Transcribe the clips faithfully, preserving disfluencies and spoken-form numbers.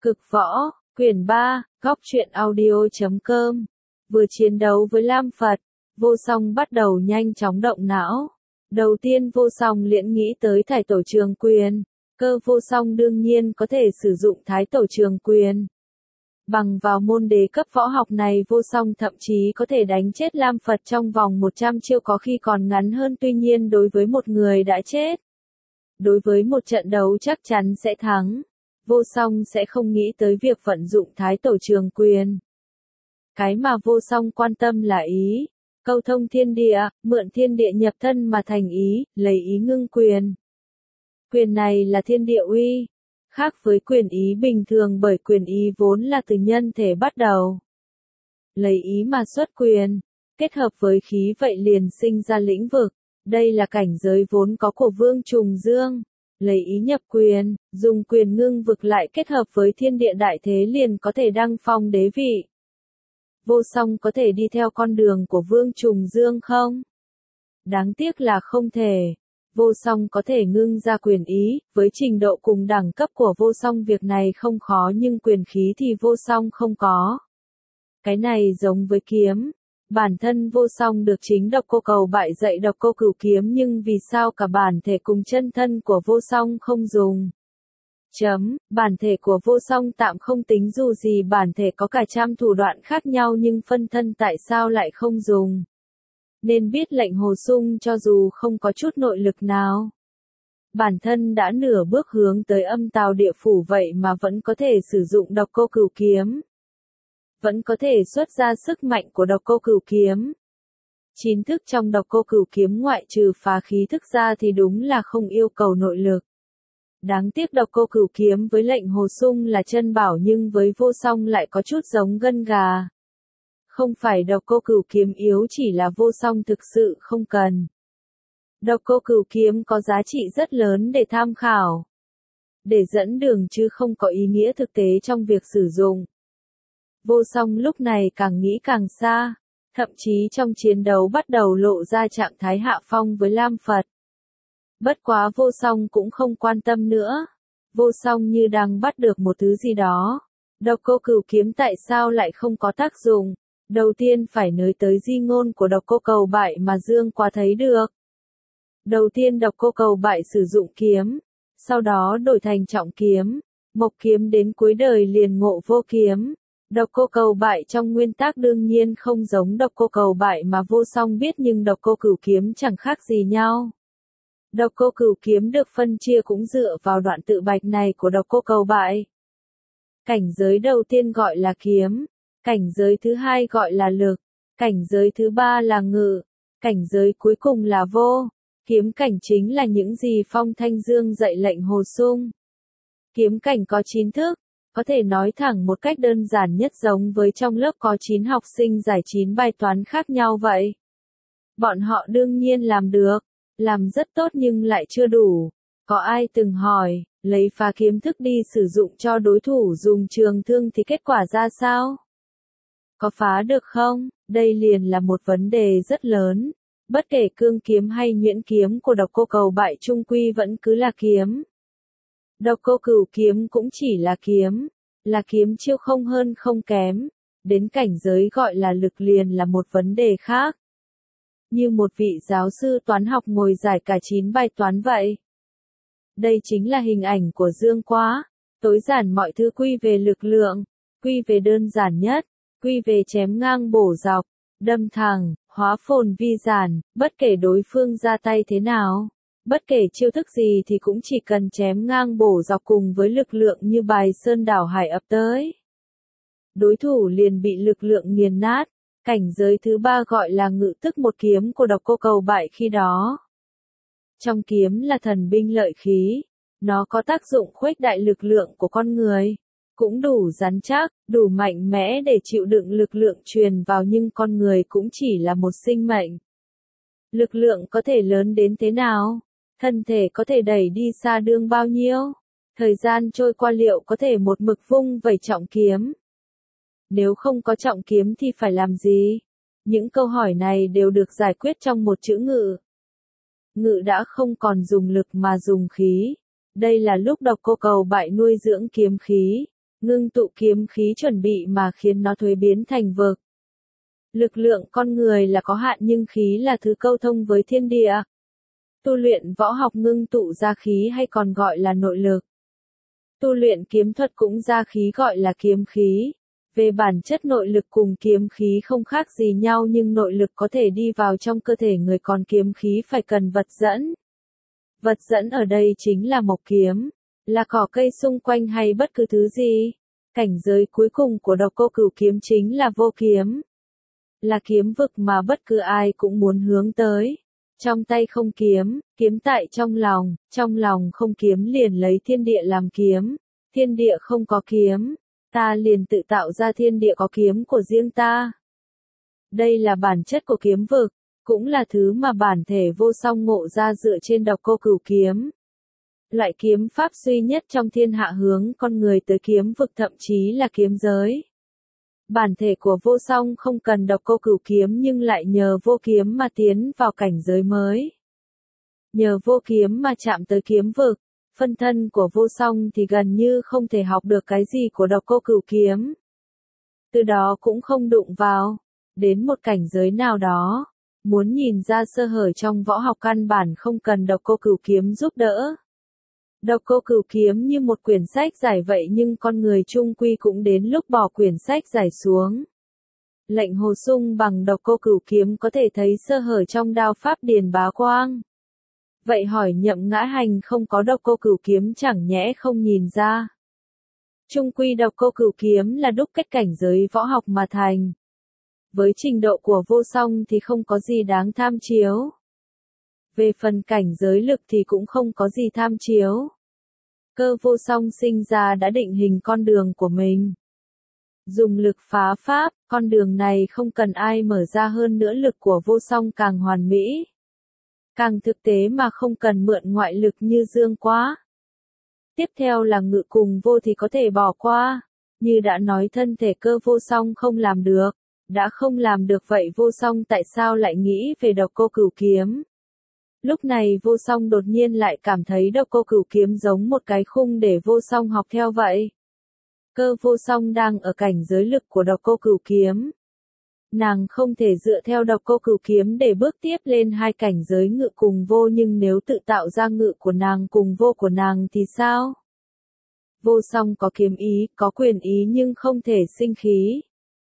Cực võ, quyển ba, góc truyện audio chấm com. Vừa chiến đấu với Lam Phật, Vô Song bắt đầu nhanh chóng động não. Đầu tiên Vô Song liễn nghĩ tới Thái Tổ Trường Quyền. Cơ Vô Song đương nhiên có thể sử dụng Thái Tổ Trường Quyền. Bằng vào môn đế cấp võ học này Vô Song thậm chí có thể đánh chết Lam Phật trong vòng một trăm chiêu, có khi còn ngắn hơn, tuy nhiên đối với một người đã chết. Đối với một trận đấu chắc chắn sẽ thắng, Vô Song sẽ không nghĩ tới việc vận dụng Thái Tổ Trường Quyền. Cái mà Vô Song quan tâm là ý, câu thông thiên địa, mượn thiên địa nhập thân mà thành ý, lấy ý ngưng quyền. Quyền này là thiên địa uy, khác với quyền ý bình thường bởi quyền ý vốn là từ nhân thể bắt đầu. Lấy ý mà xuất quyền, kết hợp với khí vậy liền sinh ra lĩnh vực, đây là cảnh giới vốn có của Vương Trùng Dương. Lấy ý nhập quyền, dùng quyền ngưng vực lại kết hợp với thiên địa đại thế liền có thể đăng phong đế vị. Vô Song có thể đi theo con đường của Vương Trùng Dương không? Đáng tiếc là không thể. Vô Song có thể ngưng ra quyền ý, với trình độ cùng đẳng cấp của Vô Song việc này không khó, nhưng quyền khí thì Vô Song không có. Cái này giống với kiếm. Bản thân Vô Song được chính Độc Cô Cầu Bại dạy Độc Cô Cửu Kiếm, nhưng vì sao cả bản thể cùng chân thân của Vô Song không dùng? Chấm, bản thể của Vô Song tạm không tính, dù gì bản thể có cả trăm thủ đoạn khác nhau, nhưng phân thân tại sao lại không dùng? Nên biết lệnh Hồ Sung cho dù không có chút nội lực nào. Bản thân đã nửa bước hướng tới âm tào địa phủ vậy mà vẫn có thể sử dụng Độc Cô Cửu Kiếm. Vẫn có thể xuất ra sức mạnh của Độc Cô Cửu Kiếm. Chín thức trong Độc Cô Cửu Kiếm ngoại trừ phá khí thức ra thì đúng là không yêu cầu nội lực. Đáng tiếc Độc Cô Cửu Kiếm với lệnh Hồ Sung là chân bảo, nhưng với Vô Song lại có chút giống gân gà. Không phải Độc Cô Cửu Kiếm yếu, chỉ là Vô Song thực sự không cần. Độc Cô Cửu Kiếm có giá trị rất lớn để tham khảo, để dẫn đường chứ không có ý nghĩa thực tế trong việc sử dụng. Vô Song lúc này càng nghĩ càng xa, thậm chí trong chiến đấu bắt đầu lộ ra trạng thái hạ phong với Lam Phật. Bất quá Vô Song cũng không quan tâm nữa. Vô Song như đang bắt được một thứ gì đó. Độc Cô Cửu Kiếm tại sao lại không có tác dụng? Đầu tiên phải nói tới di ngôn của Độc Cô Cầu Bại mà Dương Quá thấy được. Đầu tiên Độc Cô Cầu Bại sử dụng kiếm, sau đó đổi thành trọng kiếm, mộc kiếm, đến cuối đời liền ngộ vô kiếm. Độc Cô Cầu Bại trong nguyên tắc đương nhiên không giống Độc Cô Cầu Bại mà Vô Song biết, nhưng Độc Cô Cửu Kiếm chẳng khác gì nhau. Độc Cô Cửu Kiếm được phân chia cũng dựa vào đoạn tự bạch này của Độc Cô Cầu Bại. Cảnh giới đầu tiên gọi là kiếm, cảnh giới thứ hai gọi là lực, cảnh giới thứ ba là ngự, cảnh giới cuối cùng là vô. Kiếm cảnh chính là những gì Phong Thanh Dương dạy lệnh Hồ Sung. Kiếm cảnh có chín thức. Có thể nói thẳng một cách đơn giản nhất giống với trong lớp có chín học sinh giải chín bài toán khác nhau vậy. Bọn họ đương nhiên làm được, làm rất tốt nhưng lại chưa đủ. Có ai từng hỏi, lấy phá kiếm thức đi sử dụng cho đối thủ dùng trường thương thì kết quả ra sao? Có phá được không? Đây liền là một vấn đề rất lớn. Bất kể cương kiếm hay nhuyễn kiếm của Độc Cô Cầu Bại chung quy vẫn cứ là kiếm. Độc Cô Cửu Kiếm cũng chỉ là kiếm, là kiếm chiêu không hơn không kém, đến cảnh giới gọi là lực liền là một vấn đề khác. Như một vị giáo sư toán học ngồi giải cả chín bài toán vậy. Đây chính là hình ảnh của Dương Quá, tối giản mọi thứ quy về lực lượng, quy về đơn giản nhất, quy về chém ngang bổ dọc, đâm thẳng, hóa phồn vi giản, bất kể đối phương ra tay thế nào. Bất kể chiêu thức gì thì cũng chỉ cần chém ngang bổ dọc cùng với lực lượng như bài sơn đảo hải ập tới. Đối thủ liền bị lực lượng nghiền nát. Cảnh giới thứ ba gọi là ngự, tức một kiếm của Độc Cô Cầu Bại khi đó. Trong kiếm là thần binh lợi khí. Nó có tác dụng khuếch đại lực lượng của con người. Cũng đủ rắn chắc, đủ mạnh mẽ để chịu đựng lực lượng truyền vào, nhưng con người cũng chỉ là một sinh mệnh. Lực lượng có thể lớn đến thế nào? Thân thể có thể đẩy đi xa đương bao nhiêu? Thời gian trôi qua liệu có thể một mực vung vẩy trọng kiếm? Nếu không có trọng kiếm thì phải làm gì? Những câu hỏi này đều được giải quyết trong một chữ ngự. Ngự đã không còn dùng lực mà dùng khí. Đây là lúc Độc Cô Cầu Bại nuôi dưỡng kiếm khí. ngưng tụ kiếm khí chuẩn bị mà khiến nó thuế biến thành vực. Lực lượng con người là có hạn nhưng khí là thứ câu thông với thiên địa. Tu luyện võ học ngưng tụ ra khí hay còn gọi là nội lực. Tu luyện kiếm thuật cũng ra khí gọi là kiếm khí. Về bản chất nội lực cùng kiếm khí không khác gì nhau nhưng nội lực có thể đi vào trong cơ thể người còn kiếm khí phải cần vật dẫn. Vật dẫn ở đây chính là mộc kiếm, là cỏ cây xung quanh hay bất cứ thứ gì. Cảnh giới cuối cùng của độc cô cửu kiếm chính là vô kiếm. Là kiếm vực mà bất cứ ai cũng muốn hướng tới. Trong tay không kiếm, kiếm tại trong lòng, trong lòng không kiếm liền lấy thiên địa làm kiếm. Thiên địa không có kiếm, ta liền tự tạo ra thiên địa có kiếm của riêng ta. Đây là bản chất của kiếm vực, cũng là thứ mà bản thể vô song ngộ ra dựa trên độc cô cửu kiếm. Loại kiếm pháp duy nhất trong thiên hạ hướng con người tới kiếm vực thậm chí là kiếm giới. Bản thể của vô song không cần độc cô cửu kiếm nhưng lại nhờ vô kiếm mà tiến vào cảnh giới mới. Nhờ vô kiếm mà chạm tới kiếm vực, phân thân của vô song thì gần như không thể học được cái gì của độc cô cửu kiếm. Từ đó cũng không đụng vào, đến một cảnh giới nào đó, muốn nhìn ra sơ hở trong võ học căn bản không cần độc cô cửu kiếm giúp đỡ. Độc cô cửu kiếm như một quyển sách giải vậy nhưng con người chung quy cũng đến lúc bỏ quyển sách giải xuống. Lệnh hồ sung bằng độc cô cửu kiếm có thể thấy sơ hở trong đao pháp Điền Bá Quang. Vậy hỏi Nhậm Ngã Hành không có độc cô cửu kiếm chẳng nhẽ không nhìn ra. Chung quy độc cô cửu kiếm là đúc kết cảnh giới võ học mà thành. Với trình độ của vô song thì không có gì đáng tham chiếu. Về phần cảnh giới lực thì cũng không có gì tham chiếu. Cơ vô song sinh ra đã định hình con đường của mình. Dùng lực phá pháp, con đường này không cần ai mở ra hơn nữa lực của vô song càng hoàn mỹ. Càng thực tế mà không cần mượn ngoại lực như dương quá. Tiếp theo là ngự cùng vô thì có thể bỏ qua. Như đã nói thân thể cơ vô song không làm được. Đã không làm được vậy vô song tại sao lại nghĩ về độc cô cửu kiếm? Lúc này vô song đột nhiên lại cảm thấy độc cô cửu kiếm giống một cái khung để vô song học theo vậy. Cơ vô song đang ở cảnh giới lực của độc cô cửu kiếm. Nàng không thể dựa theo độc cô cửu kiếm để bước tiếp lên hai cảnh giới ngự cùng vô nhưng nếu tự tạo ra ngự của nàng cùng vô của nàng thì sao? Vô song có kiếm ý, có quyền ý nhưng không thể sinh khí.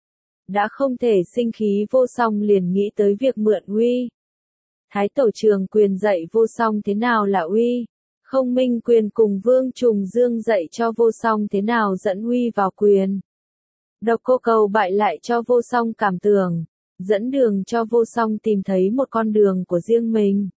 Đã không thể sinh khí vô song liền nghĩ tới việc mượn uy. Thái tổ Trường Quyền dạy vô song thế nào là uy. Không Minh Quyền cùng Vương Trùng Dương dạy cho vô song thế nào dẫn uy vào quyền. Độc cô cầu bại lại cho vô song cảm tưởng, dẫn đường cho vô song tìm thấy một con đường của riêng mình.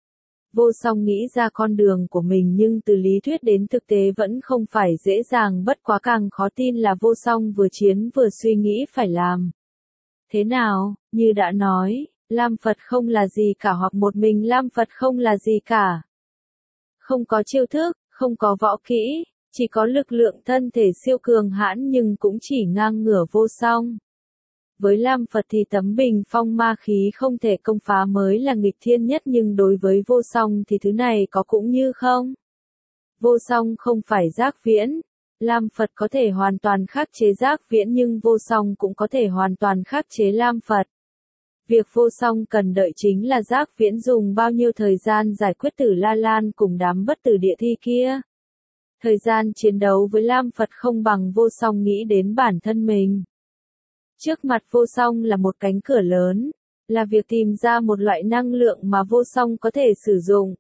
Vô song nghĩ ra con đường của mình nhưng từ lý thuyết đến thực tế vẫn không phải dễ dàng bất quá càng khó tin là vô song vừa chiến vừa suy nghĩ phải làm. Thế nào, như đã nói, Lam Phật không là gì cả hoặc một mình Lam Phật không là gì cả. Không có chiêu thức, không có võ kỹ, chỉ có lực lượng thân thể siêu cường hãn nhưng cũng chỉ ngang ngửa vô song. Với Lam Phật thì tấm bình phong ma khí không thể công phá mới là nghịch thiên nhất nhưng đối với vô song thì thứ này có cũng như không. Vô song không phải giác viễn. Lam Phật có thể hoàn toàn khắc chế giác viễn nhưng vô song cũng có thể hoàn toàn khắc chế Lam Phật. Việc vô song cần đợi chính là giác viễn dùng bao nhiêu thời gian giải quyết Tử La Lan cùng đám bất tử địa thi kia. Thời gian chiến đấu với Lam Phật không bằng vô song nghĩ đến bản thân mình. Trước mặt vô song là một cánh cửa lớn, là việc tìm ra một loại năng lượng mà vô song có thể sử dụng.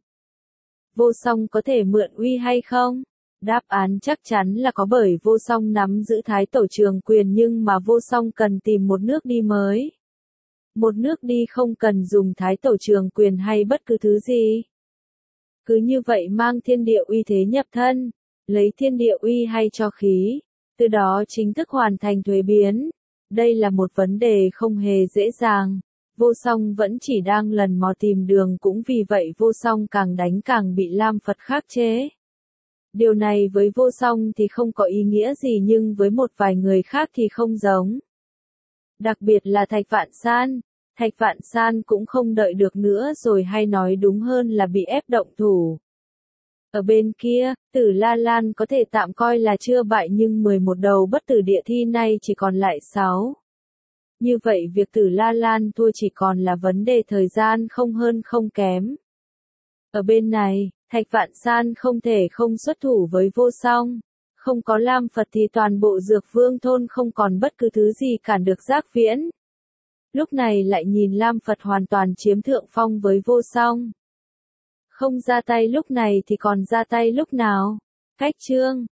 Vô song có thể mượn uy hay không? Đáp án chắc chắn là có bởi vô song nắm giữ Thái tổ Trường Quyền nhưng mà vô song cần tìm một nước đi mới. Một nước đi không cần dùng Thái tổ Trường Quyền hay bất cứ thứ gì. Cứ như vậy mang thiên địa uy thế nhập thân, lấy thiên địa uy hay cho khí, từ đó chính thức hoàn thành thuế biến. Đây là một vấn đề không hề dễ dàng. Vô song vẫn chỉ đang lần mò tìm đường cũng vì vậy vô song càng đánh càng bị Lam Phật khắc chế. Điều này với vô song thì không có ý nghĩa gì nhưng với một vài người khác thì không giống. Đặc biệt là Thạch Vạn San. Thạch Vạn San cũng không đợi được nữa rồi hay nói đúng hơn là bị ép động thủ. Ở bên kia, Tử La Lan có thể tạm coi là chưa bại nhưng mười một đầu bất tử địa thi nay chỉ còn lại sáu. Như vậy việc Tử La Lan thua chỉ còn là vấn đề thời gian không hơn không kém. Ở bên này, Thạch Vạn San không thể không xuất thủ với Vô Song. Không có Lam Phật thì toàn bộ Dược Vương thôn không còn bất cứ thứ gì cản được Giác Viễn. Lúc này lại nhìn Lam Phật hoàn toàn chiếm thượng phong với Vô Song. Không ra tay lúc này thì còn ra tay lúc nào? Cách chương